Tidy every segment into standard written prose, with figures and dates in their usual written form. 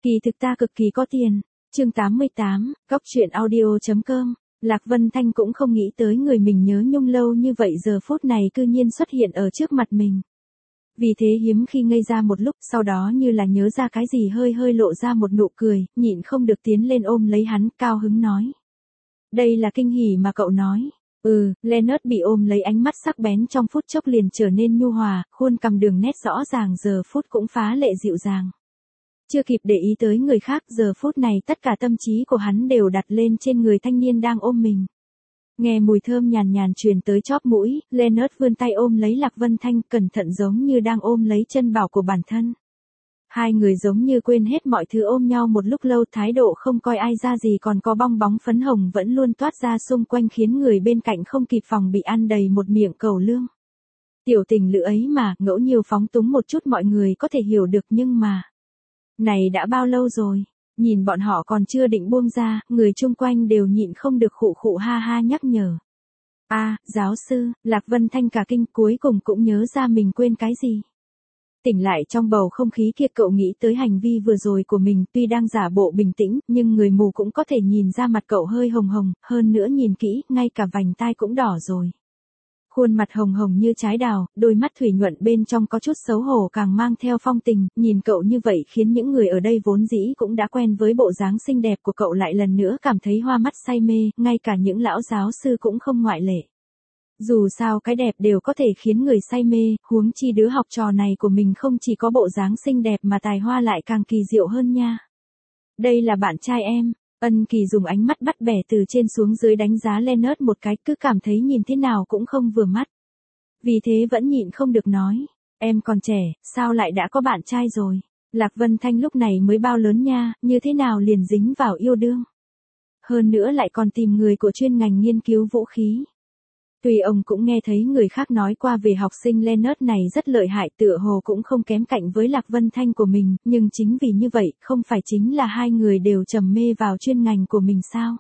Kỳ thực ta cực kỳ có tiền. Chương 88, Góc truyện audio.com. Lạc Vân Thanh cũng không nghĩ tới người mình nhớ nhung lâu như vậy giờ phút này cư nhiên xuất hiện ở trước mặt mình. Vì thế hiếm khi ngây ra một lúc, sau đó như là nhớ ra cái gì hơi hơi lộ ra một nụ cười, nhịn không được tiến lên ôm lấy hắn, cao hứng nói. Đây là kinh hỉ mà cậu nói. Leonard bị ôm lấy, ánh mắt sắc bén trong phút chốc liền trở nên nhu hòa, khuôn cằm đường nét rõ ràng giờ phút cũng phá lệ dịu dàng. Chưa kịp để ý tới người khác, giờ phút này tất cả tâm trí của hắn đều đặt lên trên người thanh niên đang ôm mình. Nghe mùi thơm nhàn nhàn truyền tới chóp mũi, Leonard vươn tay ôm lấy Lạc Vân Thanh, cẩn thận giống như đang ôm lấy chân bảo của bản thân. Hai người giống như quên hết mọi thứ ôm nhau một lúc lâu, thái độ không coi ai ra gì, còn có bong bóng phấn hồng vẫn luôn toát ra xung quanh khiến người bên cạnh không kịp phòng bị ăn đầy một miệng cẩu lương. Tiểu tình lữ ấy mà, ngẫu nhiều phóng túng một chút mọi người có thể hiểu được, nhưng mà... Này đã bao lâu rồi? Nhìn bọn họ còn chưa định buông ra, người chung quanh đều nhịn không được khụ khụ ha ha nhắc nhở. Giáo sư, Lạc Vân Thanh cả kinh, cuối cùng cũng nhớ ra mình quên cái gì. Tỉnh lại trong bầu không khí kia, cậu nghĩ tới hành vi vừa rồi của mình, tuy đang giả bộ bình tĩnh, nhưng người mù cũng có thể nhìn ra mặt cậu hơi hồng hồng, hơn nữa nhìn kỹ, ngay cả vành tai cũng đỏ rồi. Khuôn mặt hồng hồng như trái đào, đôi mắt thủy nhuận bên trong có chút xấu hổ càng mang theo phong tình, nhìn cậu như vậy khiến những người ở đây vốn dĩ cũng đã quen với bộ dáng xinh đẹp của cậu lại lần nữa cảm thấy hoa mắt say mê, ngay cả những lão giáo sư cũng không ngoại lệ. Dù sao cái đẹp đều có thể khiến người say mê, huống chi đứa học trò này của mình không chỉ có bộ dáng xinh đẹp mà tài hoa lại càng kỳ diệu hơn nha. Đây là bạn trai em. Ân Kỳ dùng ánh mắt bắt bẻ từ trên xuống dưới đánh giá Leonard một cái, cứ cảm thấy nhìn thế nào cũng không vừa mắt. Vì thế vẫn nhịn không được nói, em còn trẻ, sao lại đã có bạn trai rồi? Lạc Vân Thanh lúc này mới bao lớn nha, như thế nào liền dính vào yêu đương? Hơn nữa lại còn tìm người của chuyên ngành nghiên cứu vũ khí. Tuy ông cũng nghe thấy người khác nói qua về học sinh Leonard này rất lợi hại, tựa hồ cũng không kém cạnh với Lạc Vân Thanh của mình, nhưng chính vì như vậy, không phải chính là hai người đều trầm mê vào chuyên ngành của mình sao?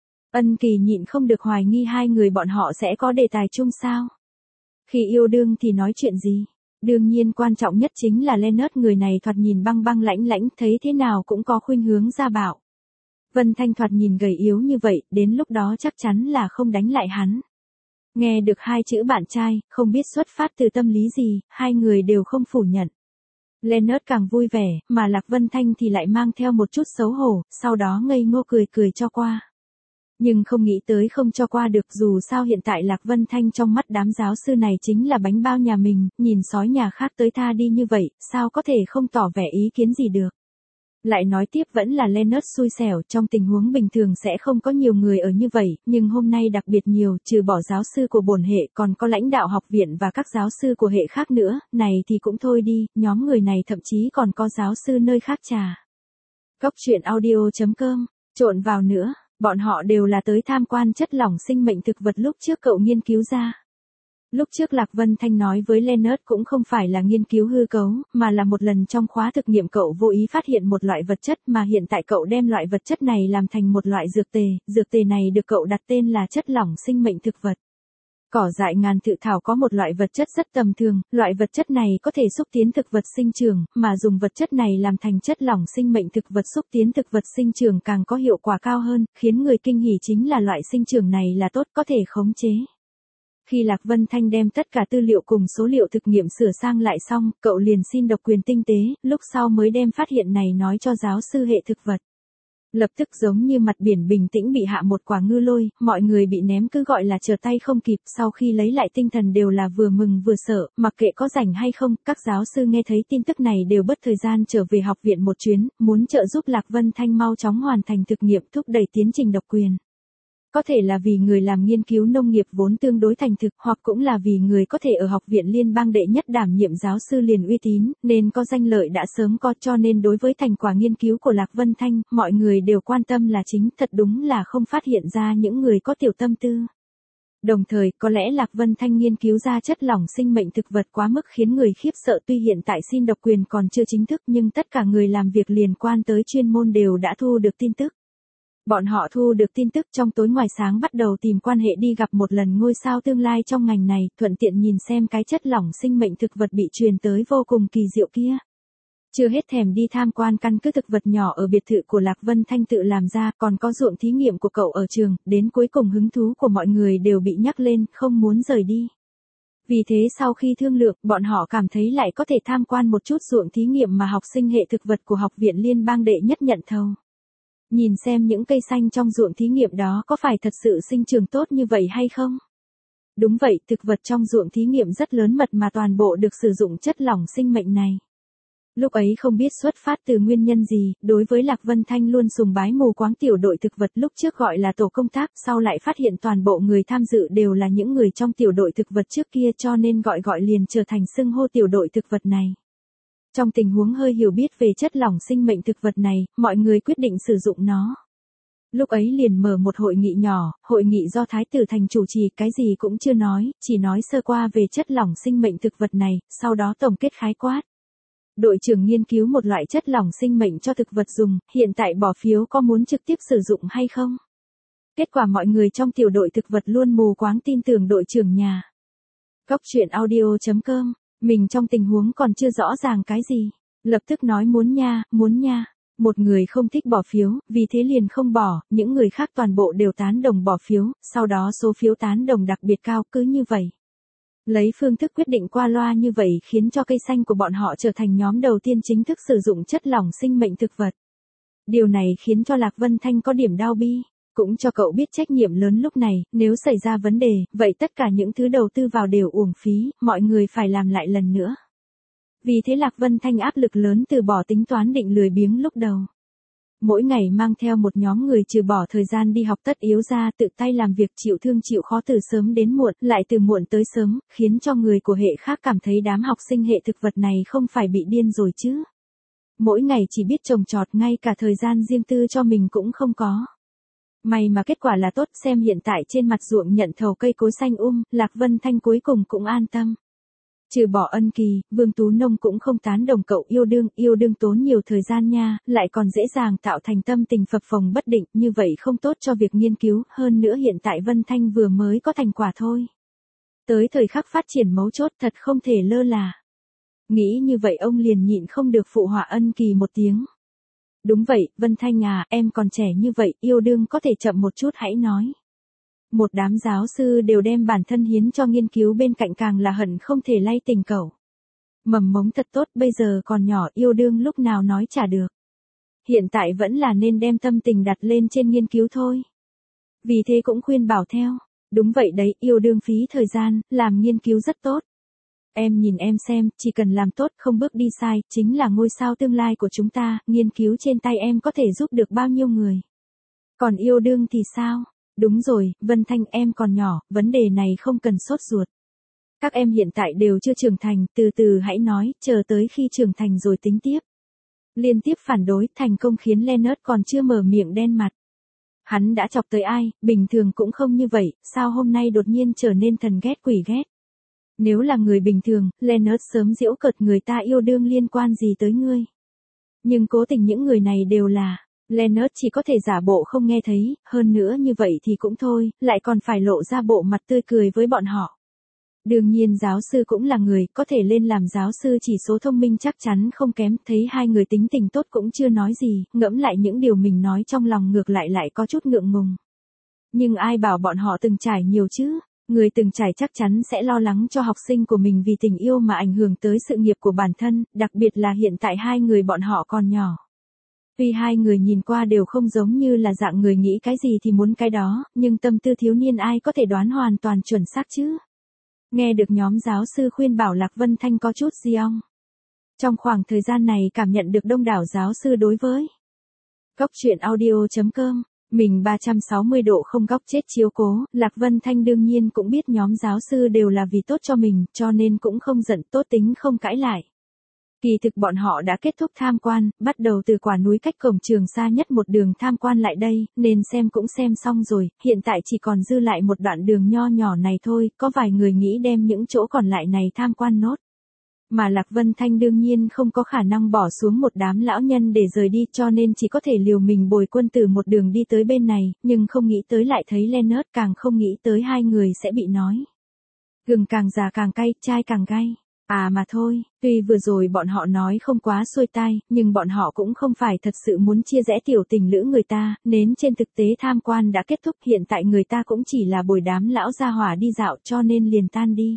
Ân Kỳ nhịn không được hoài nghi hai người bọn họ sẽ có đề tài chung sao? Khi yêu đương thì nói chuyện gì? Đương nhiên quan trọng nhất chính là Leonard, người này thoạt nhìn băng băng lãnh lãnh, thấy thế nào cũng có khuynh hướng gia bạo. Vân Thanh thoạt nhìn gầy yếu như vậy, đến lúc đó chắc chắn là không đánh lại hắn. Nghe được hai chữ bạn trai, không biết xuất phát từ tâm lý gì, hai người đều không phủ nhận. Leonard càng vui vẻ, mà Lạc Vân Thanh thì lại mang theo một chút xấu hổ, sau đó ngây ngô cười cười cho qua. Nhưng không nghĩ tới không cho qua được, dù sao hiện tại Lạc Vân Thanh trong mắt đám giáo sư này chính là bánh bao nhà mình, nhìn sói nhà khác tới tha đi như vậy, sao có thể không tỏ vẻ ý kiến gì được. Lại nói tiếp vẫn là Leonard xui xẻo, trong tình huống bình thường sẽ không có nhiều người ở như vậy, nhưng hôm nay đặc biệt nhiều, trừ bỏ giáo sư của bổn hệ còn có lãnh đạo học viện và các giáo sư của hệ khác nữa, này thì cũng thôi đi, nhóm người này thậm chí còn có giáo sư nơi khác trà. Góc truyện audio.com, trộn vào nữa, bọn họ đều là tới tham quan chất lỏng sinh mệnh thực vật lúc trước cậu nghiên cứu ra. Lúc trước Lạc Vân Thanh nói với Leonard cũng không phải là nghiên cứu hư cấu, mà là một lần trong khóa thực nghiệm cậu vô ý phát hiện một loại vật chất mà hiện tại cậu đem loại vật chất này làm thành một loại dược tề này được cậu đặt tên là chất lỏng sinh mệnh thực vật. Cỏ dại ngàn thự thảo có một loại vật chất rất tầm thường, loại vật chất này có thể xúc tiến thực vật sinh trưởng, mà dùng vật chất này làm thành chất lỏng sinh mệnh thực vật xúc tiến thực vật sinh trưởng càng có hiệu quả cao hơn, khiến người kinh hỉ chính là loại sinh trưởng này là tốt, có thể khống chế. Khi Lạc Vân Thanh đem tất cả tư liệu cùng số liệu thực nghiệm sửa sang lại xong, cậu liền xin độc quyền tinh tế, lúc sau mới đem phát hiện này nói cho giáo sư hệ thực vật. Lập tức giống như mặt biển bình tĩnh bị hạ một quả ngư lôi, mọi người bị ném cứ gọi là trở tay không kịp, sau khi lấy lại tinh thần đều là vừa mừng vừa sợ, mặc kệ có rảnh hay không, các giáo sư nghe thấy tin tức này đều bất thời gian trở về học viện một chuyến, muốn trợ giúp Lạc Vân Thanh mau chóng hoàn thành thực nghiệm, thúc đẩy tiến trình độc quyền. Có thể là vì người làm nghiên cứu nông nghiệp vốn tương đối thành thực, hoặc cũng là vì người có thể ở học viện liên bang đệ nhất đảm nhiệm giáo sư liền uy tín, nên có danh lợi đã sớm có, cho nên đối với thành quả nghiên cứu của Lạc Vân Thanh, mọi người đều quan tâm là chính, thật đúng là không phát hiện ra những người có tiểu tâm tư. Đồng thời, có lẽ Lạc Vân Thanh nghiên cứu ra chất lỏng sinh mệnh thực vật quá mức khiến người khiếp sợ, tuy hiện tại xin độc quyền còn chưa chính thức nhưng tất cả người làm việc liên quan tới chuyên môn đều đã thu được tin tức. Bọn họ thu được tin tức trong tối ngoài sáng bắt đầu tìm quan hệ đi gặp một lần ngôi sao tương lai trong ngành này, thuận tiện nhìn xem cái chất lỏng sinh mệnh thực vật bị truyền tới vô cùng kỳ diệu kia. Chưa hết thèm đi tham quan căn cứ thực vật nhỏ ở biệt thự của Lạc Vân Thanh tự làm ra, còn có ruộng thí nghiệm của cậu ở trường, đến cuối cùng hứng thú của mọi người đều bị nhắc lên, không muốn rời đi. Vì thế sau khi thương lượng, bọn họ cảm thấy lại có thể tham quan một chút ruộng thí nghiệm mà học sinh hệ thực vật của Học viện Liên bang đệ nhất nhận thầu. Nhìn xem những cây xanh trong ruộng thí nghiệm đó có phải thật sự sinh trưởng tốt như vậy hay không? Đúng vậy, thực vật trong ruộng thí nghiệm rất lớn mật mà toàn bộ được sử dụng chất lỏng sinh mệnh này. Lúc ấy không biết xuất phát từ nguyên nhân gì, đối với Lạc Vân Thanh luôn sùng bái mù quáng tiểu đội thực vật lúc trước gọi là tổ công tác, sau lại phát hiện toàn bộ người tham dự đều là những người trong tiểu đội thực vật trước kia cho nên gọi liền trở thành xưng hô tiểu đội thực vật này. Trong tình huống hơi hiểu biết về chất lỏng sinh mệnh thực vật này, mọi người quyết định sử dụng nó. Lúc ấy liền mở một hội nghị nhỏ, hội nghị do Thái tử Thành chủ trì, cái gì cũng chưa nói, chỉ nói sơ qua về chất lỏng sinh mệnh thực vật này, sau đó tổng kết khái quát. Đội trưởng nghiên cứu một loại chất lỏng sinh mệnh cho thực vật dùng, hiện tại bỏ phiếu có muốn trực tiếp sử dụng hay không? Kết quả mọi người trong tiểu đội thực vật luôn mù quáng tin tưởng đội trưởng nhà. Góc truyện audio.com, mình trong tình huống còn chưa rõ ràng cái gì, lập tức nói muốn nha. Một người không thích bỏ phiếu, vì thế liền không bỏ, những người khác toàn bộ đều tán đồng bỏ phiếu, sau đó số phiếu tán đồng đặc biệt cao, cứ như vậy. Lấy phương thức quyết định qua loa như vậy khiến cho cây xanh của bọn họ trở thành nhóm đầu tiên chính thức sử dụng chất lỏng sinh mệnh thực vật. Điều này khiến cho Lạc Vân Thanh có điểm đau bi, cũng cho cậu biết trách nhiệm lớn lúc này, nếu xảy ra vấn đề, vậy tất cả những thứ đầu tư vào đều uổng phí, mọi người phải làm lại lần nữa. Vì thế Lạc Vân Thanh áp lực lớn từ bỏ tính toán định lười biếng lúc đầu. Mỗi ngày mang theo một nhóm người trừ bỏ thời gian đi học tất yếu ra tự tay làm việc chịu thương chịu khó từ sớm đến muộn, lại từ muộn tới sớm, khiến cho người của hệ khác cảm thấy đám học sinh hệ thực vật này không phải bị điên rồi chứ. Mỗi ngày chỉ biết trồng trọt, ngay cả thời gian riêng tư cho mình cũng không có. May mà kết quả là tốt, xem hiện tại trên mặt ruộng nhận thầu cây cối xanh Lạc Vân Thanh cuối cùng cũng an tâm. Trừ bỏ Ân Kỳ, Vương Tú Nông cũng không tán đồng cậu yêu đương tốn nhiều thời gian nha, lại còn dễ dàng tạo thành tâm tình phập phồng bất định, như vậy không tốt cho việc nghiên cứu, hơn nữa hiện tại Vân Thanh vừa mới có thành quả thôi. Tới thời khắc phát triển mấu chốt thật không thể lơ là. Nghĩ như vậy ông liền nhịn không được phụ họa Ân Kỳ một tiếng. Đúng vậy, Vân Thanh à, em còn trẻ như vậy, yêu đương có thể chậm một chút hãy nói. Một đám giáo sư đều đem bản thân hiến cho nghiên cứu bên cạnh càng là hận không thể lay tình cậu. Mầm mống thật tốt, bây giờ còn nhỏ yêu đương lúc nào nói chả được. Hiện tại vẫn là nên đem tâm tình đặt lên trên nghiên cứu thôi. Vì thế cũng khuyên bảo theo, đúng vậy đấy, yêu đương phí thời gian, làm nghiên cứu rất tốt. Em nhìn em xem, chỉ cần làm tốt không bước đi sai, chính là ngôi sao tương lai của chúng ta, nghiên cứu trên tay em có thể giúp được bao nhiêu người. Còn yêu đương thì sao? Đúng rồi, Vân Thanh em còn nhỏ, vấn đề này không cần sốt ruột. Các em hiện tại đều chưa trưởng thành, từ từ hãy nói, chờ tới khi trưởng thành rồi tính tiếp. Liên tiếp phản đối, thành công khiến Leonard còn chưa mở miệng đen mặt. Hắn đã chọc tới ai, bình thường cũng không như vậy, sao hôm nay đột nhiên trở nên thần ghét quỷ ghét. Nếu là người bình thường, Leonard sớm giễu cợt người ta yêu đương liên quan gì tới ngươi. Nhưng cố tình những người này đều là... Leonard chỉ có thể giả bộ không nghe thấy, hơn nữa như vậy thì cũng thôi, lại còn phải lộ ra bộ mặt tươi cười với bọn họ. Đương nhiên giáo sư cũng là người, có thể lên làm giáo sư chỉ số thông minh chắc chắn không kém, thấy hai người tính tình tốt cũng chưa nói gì, ngẫm lại những điều mình nói trong lòng ngược lại có chút ngượng ngùng. Nhưng ai bảo bọn họ từng trải nhiều chứ, người từng trải chắc chắn sẽ lo lắng cho học sinh của mình vì tình yêu mà ảnh hưởng tới sự nghiệp của bản thân, đặc biệt là hiện tại hai người bọn họ còn nhỏ. Tuy hai người nhìn qua đều không giống như là dạng người nghĩ cái gì thì muốn cái đó, nhưng tâm tư thiếu niên ai có thể đoán hoàn toàn chuẩn xác chứ. Nghe được nhóm giáo sư khuyên bảo Lạc Vân Thanh có chút giong. Trong khoảng thời gian này cảm nhận được đông đảo giáo sư đối với Góc truyện audio.com, mình 360 độ không góc chết chiếu cố, Lạc Vân Thanh đương nhiên cũng biết nhóm giáo sư đều là vì tốt cho mình, cho nên cũng không giận, tốt tính không cãi lại. Kỳ thực bọn họ đã kết thúc tham quan, bắt đầu từ quả núi cách cổng trường xa nhất một đường tham quan lại đây, nên xem cũng xem xong rồi, hiện tại chỉ còn dư lại một đoạn đường nho nhỏ này thôi, có vài người nghĩ đem những chỗ còn lại này tham quan nốt. Mà Lạc Vân Thanh đương nhiên không có khả năng bỏ xuống một đám lão nhân để rời đi cho nên chỉ có thể liều mình bồi quân từ một đường đi tới bên này, nhưng không nghĩ tới lại thấy Leonard, càng không nghĩ tới hai người sẽ bị nói. Gừng càng già càng cay, trai càng gay. À mà thôi, tuy vừa rồi bọn họ nói không quá xuôi tai, nhưng bọn họ cũng không phải thật sự muốn chia rẽ tiểu tình lữ người ta, nên trên thực tế tham quan đã kết thúc, hiện tại người ta cũng chỉ là bồi đám lão gia hỏa đi dạo cho nên liền tan đi.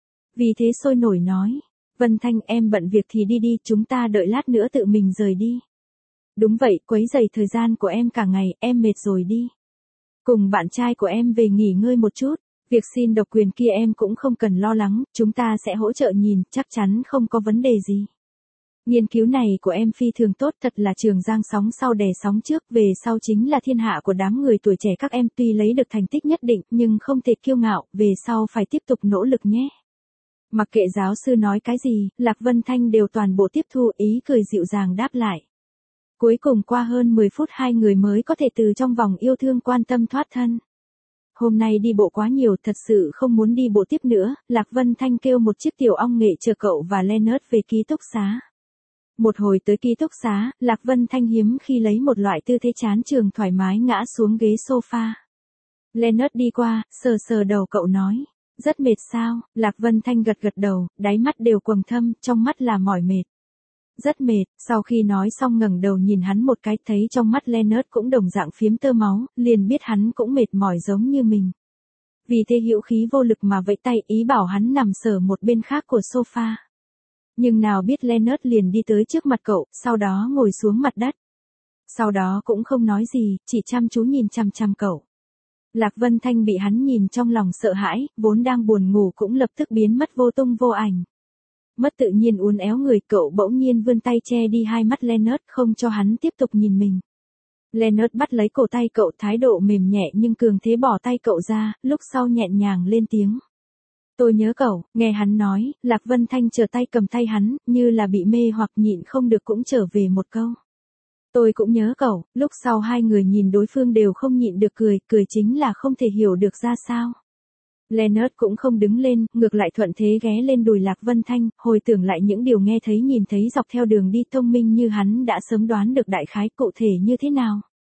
Vì thế sôi nổi nói, Vân Thanh em bận việc thì đi đi, chúng ta đợi lát nữa tự mình rời đi. Đúng vậy, quấy rầy thời gian của em cả ngày, em mệt rồi đi. Cùng bạn trai của em về nghỉ ngơi một chút. Việc xin độc quyền kia em cũng không cần lo lắng, chúng ta sẽ hỗ trợ nhìn, chắc chắn không có vấn đề gì. Nghiên cứu này của em phi thường tốt, thật là trường giang sóng sau đè sóng trước, về sau chính là thiên hạ của đám người tuổi trẻ các em, tuy lấy được thành tích nhất định, nhưng không thể kiêu ngạo, về sau phải tiếp tục nỗ lực nhé. Mặc kệ giáo sư nói cái gì, Lạc Vân Thanh đều toàn bộ tiếp thu, ý cười dịu dàng đáp lại. Cuối cùng qua hơn 10 phút hai người mới có thể từ trong vòng yêu thương quan tâm thoát thân. Hôm nay đi bộ quá nhiều, thật sự không muốn đi bộ tiếp nữa, Lạc Vân Thanh kêu một chiếc tiểu ong nghệ chờ cậu và Leonard về ký túc xá. Một hồi tới ký túc xá, Lạc Vân Thanh hiếm khi lấy một loại tư thế chán trường thoải mái ngã xuống ghế sofa. Leonard đi qua, sờ sờ đầu cậu nói, rất mệt sao? Lạc Vân Thanh gật gật đầu, đáy mắt đều quầng thâm, trong mắt là mỏi mệt. Rất mệt, sau khi nói xong ngẩng đầu nhìn hắn một cái, thấy trong mắt Leonard cũng đồng dạng phiếm tơ máu, liền biết hắn cũng mệt mỏi giống như mình. Vì thế hữu khí vô lực mà vẫy tay ý bảo hắn nằm sờ một bên khác của sofa. Nhưng nào biết Leonard liền đi tới trước mặt cậu, sau đó ngồi xuống mặt đất. Sau đó cũng không nói gì, chỉ chăm chú nhìn chăm chăm cậu. Lạc Vân Thanh bị hắn nhìn trong lòng sợ hãi, vốn đang buồn ngủ cũng lập tức biến mất vô tung vô ảnh. Mất tự nhiên uốn éo người, cậu bỗng nhiên vươn tay che đi hai mắt Leonard, không cho hắn tiếp tục nhìn mình. Leonard bắt lấy cổ tay cậu, thái độ mềm nhẹ nhưng cường thế bỏ tay cậu ra, lúc sau nhẹn nhàng lên tiếng. Tôi nhớ cậu, nghe hắn nói, Lạc Vân Thanh trở tay cầm tay hắn, như là bị mê hoặc nhịn không được cũng trở về một câu. Tôi cũng nhớ cậu, lúc sau hai người nhìn đối phương đều không nhịn được cười, cười chính là không thể hiểu được ra sao. Leonard cũng không đứng lên, ngược lại thuận thế ghé lên đùi Lạc Vân Thanh, hồi tưởng lại những điều nghe thấy nhìn thấy dọc theo đường đi, thông minh như hắn đã sớm đoán được đại khái cụ thể như thế nào.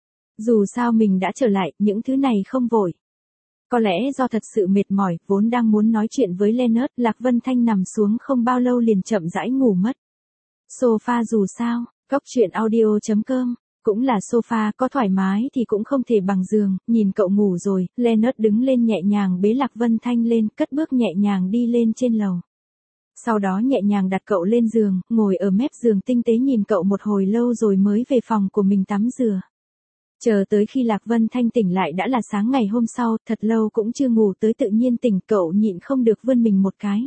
Dù sao mình đã trở lại, những thứ này không vội. Có lẽ do thật sự mệt mỏi, vốn đang muốn nói chuyện với Leonard, Lạc Vân Thanh nằm xuống không bao lâu liền chậm rãi ngủ mất. Sofa dù sao, Cóc truyện audio.com, cũng là sofa, có thoải mái thì cũng không thể bằng giường, nhìn cậu ngủ rồi, Leonard đứng lên nhẹ nhàng bế Lạc Vân Thanh lên, cất bước nhẹ nhàng đi lên trên lầu. Sau đó nhẹ nhàng đặt cậu lên giường, ngồi ở mép giường tinh tế nhìn cậu một hồi lâu rồi mới về phòng của mình tắm rửa. Chờ tới khi Lạc Vân Thanh tỉnh lại đã là sáng ngày hôm sau, thật lâu cũng chưa ngủ tới tự nhiên tỉnh, cậu nhịn không được vươn mình một cái.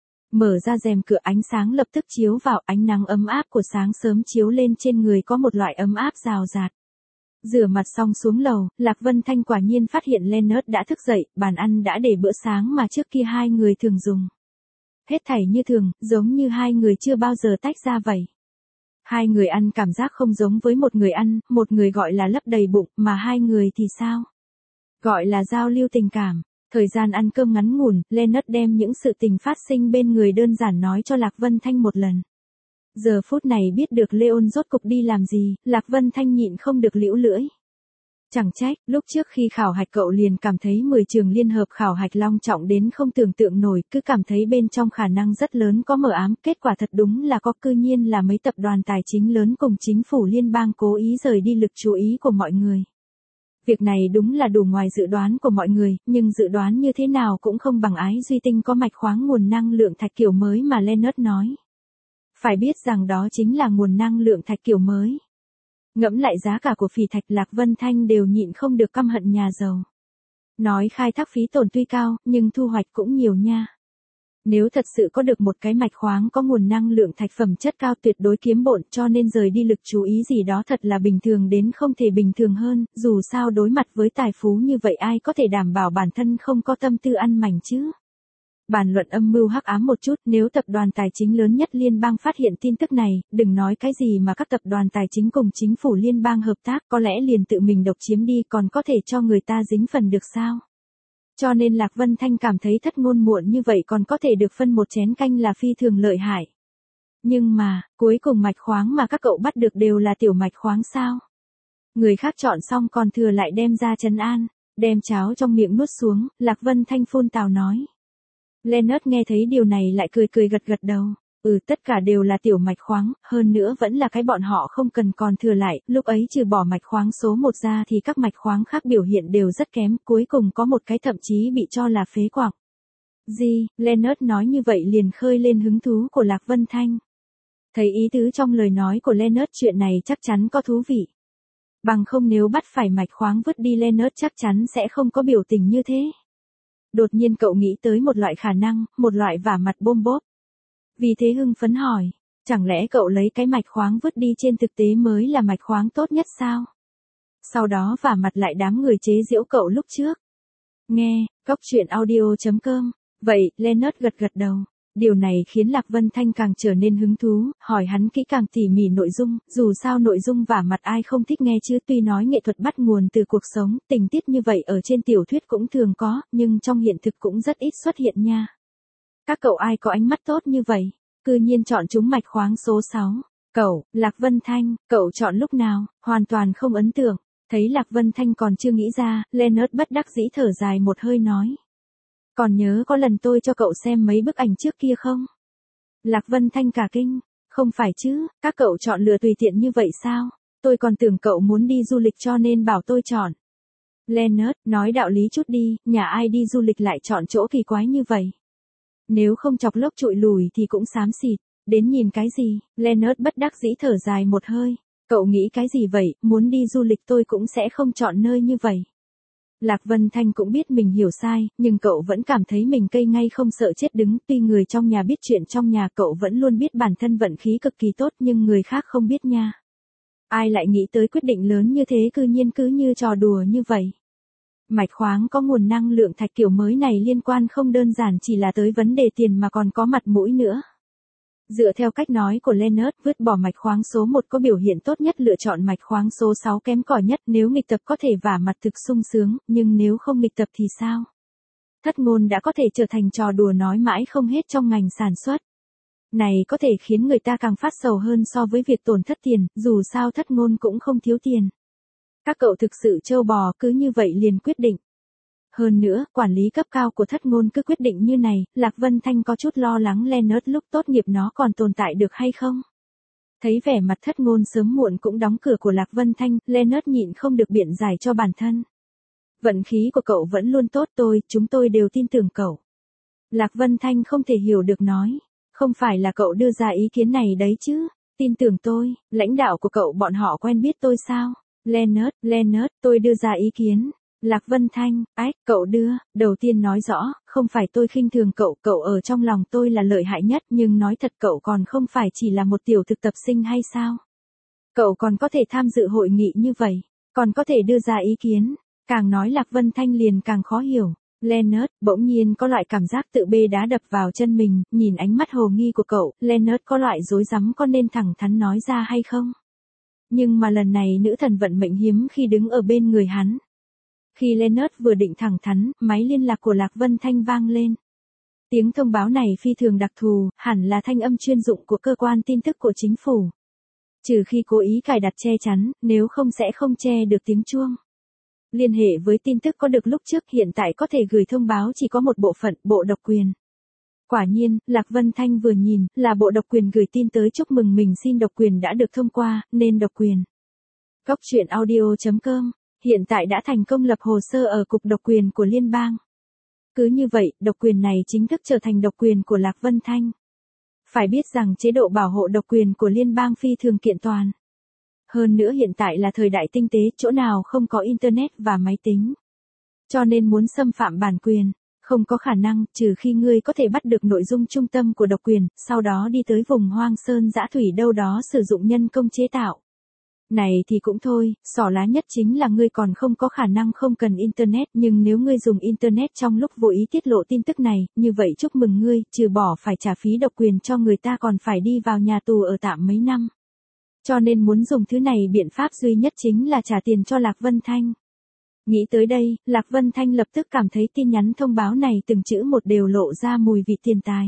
Mở ra rèm cửa, ánh sáng lập tức chiếu vào, ánh nắng ấm áp của sáng sớm chiếu lên trên người, có một loại ấm áp rào rạt. Rửa mặt xong xuống lầu, Lạc Vân Thanh quả nhiên phát hiện Leonard đã thức dậy, bàn ăn đã để bữa sáng mà trước kia hai người thường dùng. Hết thảy như thường, giống như hai người chưa bao giờ tách ra vậy. Hai người ăn cảm giác không giống với một người ăn, một người gọi là lấp đầy bụng, mà hai người thì sao? Gọi là giao lưu tình cảm. Thời gian ăn cơm ngắn ngủn, Leonard đem những sự tình phát sinh bên người đơn giản nói cho Lạc Vân Thanh một lần. Giờ phút này biết được Leon rốt cục đi làm gì, Lạc Vân Thanh nhịn không được liễu lưỡi. Chẳng trách, lúc trước khi khảo hạch cậu liền cảm thấy 10 trường liên hợp khảo hạch long trọng đến không tưởng tượng nổi, cứ cảm thấy bên trong khả năng rất lớn có mờ ám, kết quả thật đúng là có, cư nhiên là mấy tập đoàn tài chính lớn cùng chính phủ liên bang cố ý rời đi lực chú ý của mọi người. Việc này đúng là đủ ngoài dự đoán của mọi người, nhưng dự đoán như thế nào cũng không bằng Ái Duy Tinh có mạch khoáng nguồn năng lượng thạch kiểu mới mà Leonard nói. Phải biết rằng đó chính là nguồn năng lượng thạch kiểu mới. Ngẫm lại giá cả của phỉ thạch, Lạc Vân Thanh đều nhịn không được căm hận nhà giàu. Nói khai thác phí tổn tuy cao, nhưng thu hoạch cũng nhiều nha. Nếu thật sự có được một cái mạch khoáng có nguồn năng lượng thạch phẩm chất cao, tuyệt đối kiếm bộn, cho nên rời đi lực chú ý gì đó thật là bình thường đến không thể bình thường hơn, dù sao đối mặt với tài phú như vậy ai có thể đảm bảo bản thân không có tâm tư ăn mảnh chứ. Bàn luận âm mưu hắc ám một chút, nếu tập đoàn tài chính lớn nhất liên bang phát hiện tin tức này, đừng nói cái gì mà các tập đoàn tài chính cùng chính phủ liên bang hợp tác, có lẽ liền tự mình độc chiếm đi, còn có thể cho người ta dính phần được sao? Cho nên Lạc Vân Thanh cảm thấy thất ngôn muộn như vậy còn có thể được phân một chén canh là phi thường lợi hại. Nhưng mà, cuối cùng mạch khoáng mà các cậu bắt được đều là tiểu mạch khoáng sao? Người khác chọn xong còn thừa lại đem ra trấn an, đem cháo trong miệng nuốt xuống, Lạc Vân Thanh phun tào nói. Leonard nghe thấy điều này lại cười cười gật gật đầu. Tất cả đều là tiểu mạch khoáng, hơn nữa vẫn là cái bọn họ không cần còn thừa lại, lúc ấy trừ bỏ mạch khoáng số 1 ra thì các mạch khoáng khác biểu hiện đều rất kém, cuối cùng có một cái thậm chí bị cho là phế quạng. Gì, Leonard nói như vậy liền khơi lên hứng thú của Lạc Vân Thanh. Thấy ý tứ trong lời nói của Leonard chuyện này chắc chắn có thú vị. Bằng không nếu bắt phải mạch khoáng vứt đi Leonard chắc chắn sẽ không có biểu tình như thế. Đột nhiên cậu nghĩ tới một loại khả năng, một loại vả mặt bôm bốp. Vì thế hưng phấn hỏi, chẳng lẽ cậu lấy cái mạch khoáng vứt đi trên thực tế mới là mạch khoáng tốt nhất sao? Sau đó vả mặt lại đám người chế giễu cậu lúc trước. Nghe, Cóc Truyện Audio.com. Vậy, Leonard gật gật đầu. Điều này khiến Lạc Vân Thanh càng trở nên hứng thú, hỏi hắn kỹ càng tỉ mỉ nội dung, dù sao nội dung vả mặt ai không thích nghe chứ, tuy nói nghệ thuật bắt nguồn từ cuộc sống, tình tiết như vậy ở trên tiểu thuyết cũng thường có, nhưng trong hiện thực cũng rất ít xuất hiện nha. Các cậu ai có ánh mắt tốt như vậy, cư nhiên chọn chúng mạch khoáng số 6. Cậu, Lạc Vân Thanh, cậu chọn lúc nào, hoàn toàn không ấn tượng. Thấy Lạc Vân Thanh còn chưa nghĩ ra, Leonard bất đắc dĩ thở dài một hơi nói. Còn nhớ có lần tôi cho cậu xem mấy bức ảnh trước kia không? Lạc Vân Thanh cả kinh, không phải chứ, các cậu chọn lựa tùy tiện như vậy sao? Tôi còn tưởng cậu muốn đi du lịch cho nên bảo tôi chọn. Leonard, nói đạo lý chút đi, nhà ai đi du lịch lại chọn chỗ kỳ quái như vậy? Nếu không chọc lốc trụi lùi thì cũng xám xịt, đến nhìn cái gì? Leonard bất đắc dĩ thở dài một hơi. Cậu nghĩ cái gì vậy, muốn đi du lịch tôi cũng sẽ không chọn nơi như vậy. Lạc Vân Thanh cũng biết mình hiểu sai, nhưng cậu vẫn cảm thấy mình cây ngay không sợ chết đứng, tuy người trong nhà biết chuyện trong nhà cậu vẫn luôn biết bản thân vận khí cực kỳ tốt nhưng người khác không biết nha. Ai lại nghĩ tới quyết định lớn như thế cư nhiên cứ như trò đùa như vậy. Mạch khoáng có nguồn năng lượng thạch kiểu mới này liên quan không đơn giản chỉ là tới vấn đề tiền mà còn có mặt mũi nữa. Dựa theo cách nói của Leonard, vứt bỏ mạch khoáng số 1 có biểu hiện tốt nhất, lựa chọn mạch khoáng số 6 kém cỏi nhất, nếu nghịch tập có thể vả mặt thực sung sướng, nhưng nếu không nghịch tập thì sao? Thất ngôn đã có thể trở thành trò đùa nói mãi không hết trong ngành sản xuất. Này có thể khiến người ta càng phát sầu hơn so với việc tổn thất tiền, dù sao thất ngôn cũng không thiếu tiền. Các cậu thực sự trâu bò, cứ như vậy liền quyết định. Hơn nữa, quản lý cấp cao của thất ngôn cứ quyết định như này, Lạc Vân Thanh có chút lo lắng Leonard lúc tốt nghiệp nó còn tồn tại được hay không. Thấy vẻ mặt thất ngôn sớm muộn cũng đóng cửa của Lạc Vân Thanh, Leonard nhịn không được biện giải cho bản thân. Vận khí của cậu vẫn luôn tốt, chúng tôi đều tin tưởng cậu. Lạc Vân Thanh không thể hiểu được nói, không phải là cậu đưa ra ý kiến này đấy chứ, tin tưởng tôi, lãnh đạo của cậu bọn họ quen biết tôi sao? Leonard, tôi đưa ra ý kiến. Lạc Vân Thanh, cậu đưa, đầu tiên nói rõ, không phải tôi khinh thường cậu ở trong lòng tôi là lợi hại nhất, nhưng nói thật cậu còn không phải chỉ là một tiểu thực tập sinh hay sao? Cậu còn có thể tham dự hội nghị như vậy, còn có thể đưa ra ý kiến, càng nói Lạc Vân Thanh liền càng khó hiểu. Leonard, bỗng nhiên có loại cảm giác tự bê đá đập vào chân mình, nhìn ánh mắt hồ nghi của cậu, Leonard có loại rối rắm có nên thẳng thắn nói ra hay không? Nhưng mà lần này nữ thần vận mệnh hiếm khi đứng ở bên người hắn. Khi Leonard vừa định thẳng thắn, máy liên lạc của Lạc Vân Thanh vang lên. Tiếng thông báo này phi thường đặc thù, hẳn là thanh âm chuyên dụng của cơ quan tin tức của chính phủ. Trừ khi cố ý cài đặt che chắn, nếu không sẽ không che được tiếng chuông. Liên hệ với tin tức có được lúc trước, hiện tại có thể gửi thông báo chỉ có một bộ phận, bộ độc quyền. Quả nhiên, Lạc Vân Thanh vừa nhìn, là bộ độc quyền gửi tin tới chúc mừng mình xin độc quyền đã được thông qua, nên độc quyền. Cóc Truyện Audio.com hiện tại đã thành công lập hồ sơ ở Cục Độc quyền của Liên bang. Cứ như vậy, độc quyền này chính thức trở thành độc quyền của Lạc Vân Thanh. Phải biết rằng chế độ bảo hộ độc quyền của Liên bang phi thường kiện toàn. Hơn nữa hiện tại là thời đại tinh tế, chỗ nào không có Internet và máy tính. Cho nên muốn xâm phạm bản quyền, không có khả năng, trừ khi ngươi có thể bắt được nội dung trung tâm của độc quyền, sau đó đi tới vùng hoang sơn dã thủy đâu đó sử dụng nhân công chế tạo. Này thì cũng thôi, xỏ lá nhất chính là ngươi còn không có khả năng không cần Internet, nhưng nếu ngươi dùng Internet trong lúc vô ý tiết lộ tin tức này, như vậy chúc mừng ngươi, trừ bỏ phải trả phí độc quyền cho người ta còn phải đi vào nhà tù ở tạm mấy năm. Cho nên muốn dùng thứ này biện pháp duy nhất chính là trả tiền cho Lạc Vân Thanh. Nghĩ tới đây, Lạc Vân Thanh lập tức cảm thấy tin nhắn thông báo này từng chữ một đều lộ ra mùi vị tiền tài.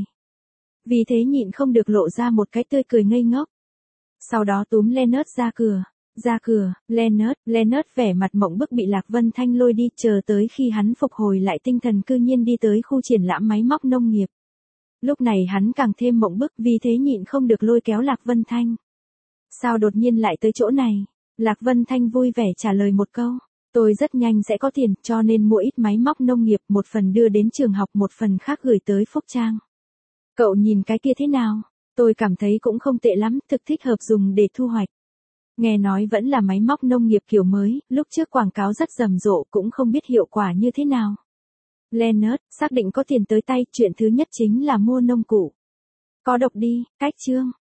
Vì thế nhịn không được lộ ra một cái tươi cười ngây ngốc. Sau đó túm Leonard ra cửa, Ra cửa, Leonard vẻ mặt mộng bức bị Lạc Vân Thanh lôi đi, chờ tới khi hắn phục hồi lại tinh thần cư nhiên đi tới khu triển lãm máy móc nông nghiệp. Lúc này hắn càng thêm mộng bức, vì thế nhịn không được lôi kéo Lạc Vân Thanh. Sao đột nhiên lại tới chỗ này? Lạc Vân Thanh vui vẻ trả lời một câu. Tôi rất nhanh sẽ có tiền, cho nên mua ít máy móc nông nghiệp, một phần đưa đến trường học, một phần khác gửi tới Phúc Trang. Cậu nhìn cái kia thế nào? Tôi cảm thấy cũng không tệ lắm, thực thích hợp dùng để thu hoạch. Nghe nói vẫn là máy móc nông nghiệp kiểu mới, lúc trước quảng cáo rất rầm rộ, cũng không biết hiệu quả như thế nào. Leonard, xác định có tiền tới tay, chuyện thứ nhất chính là mua nông cụ. Có độc đi, cách chương.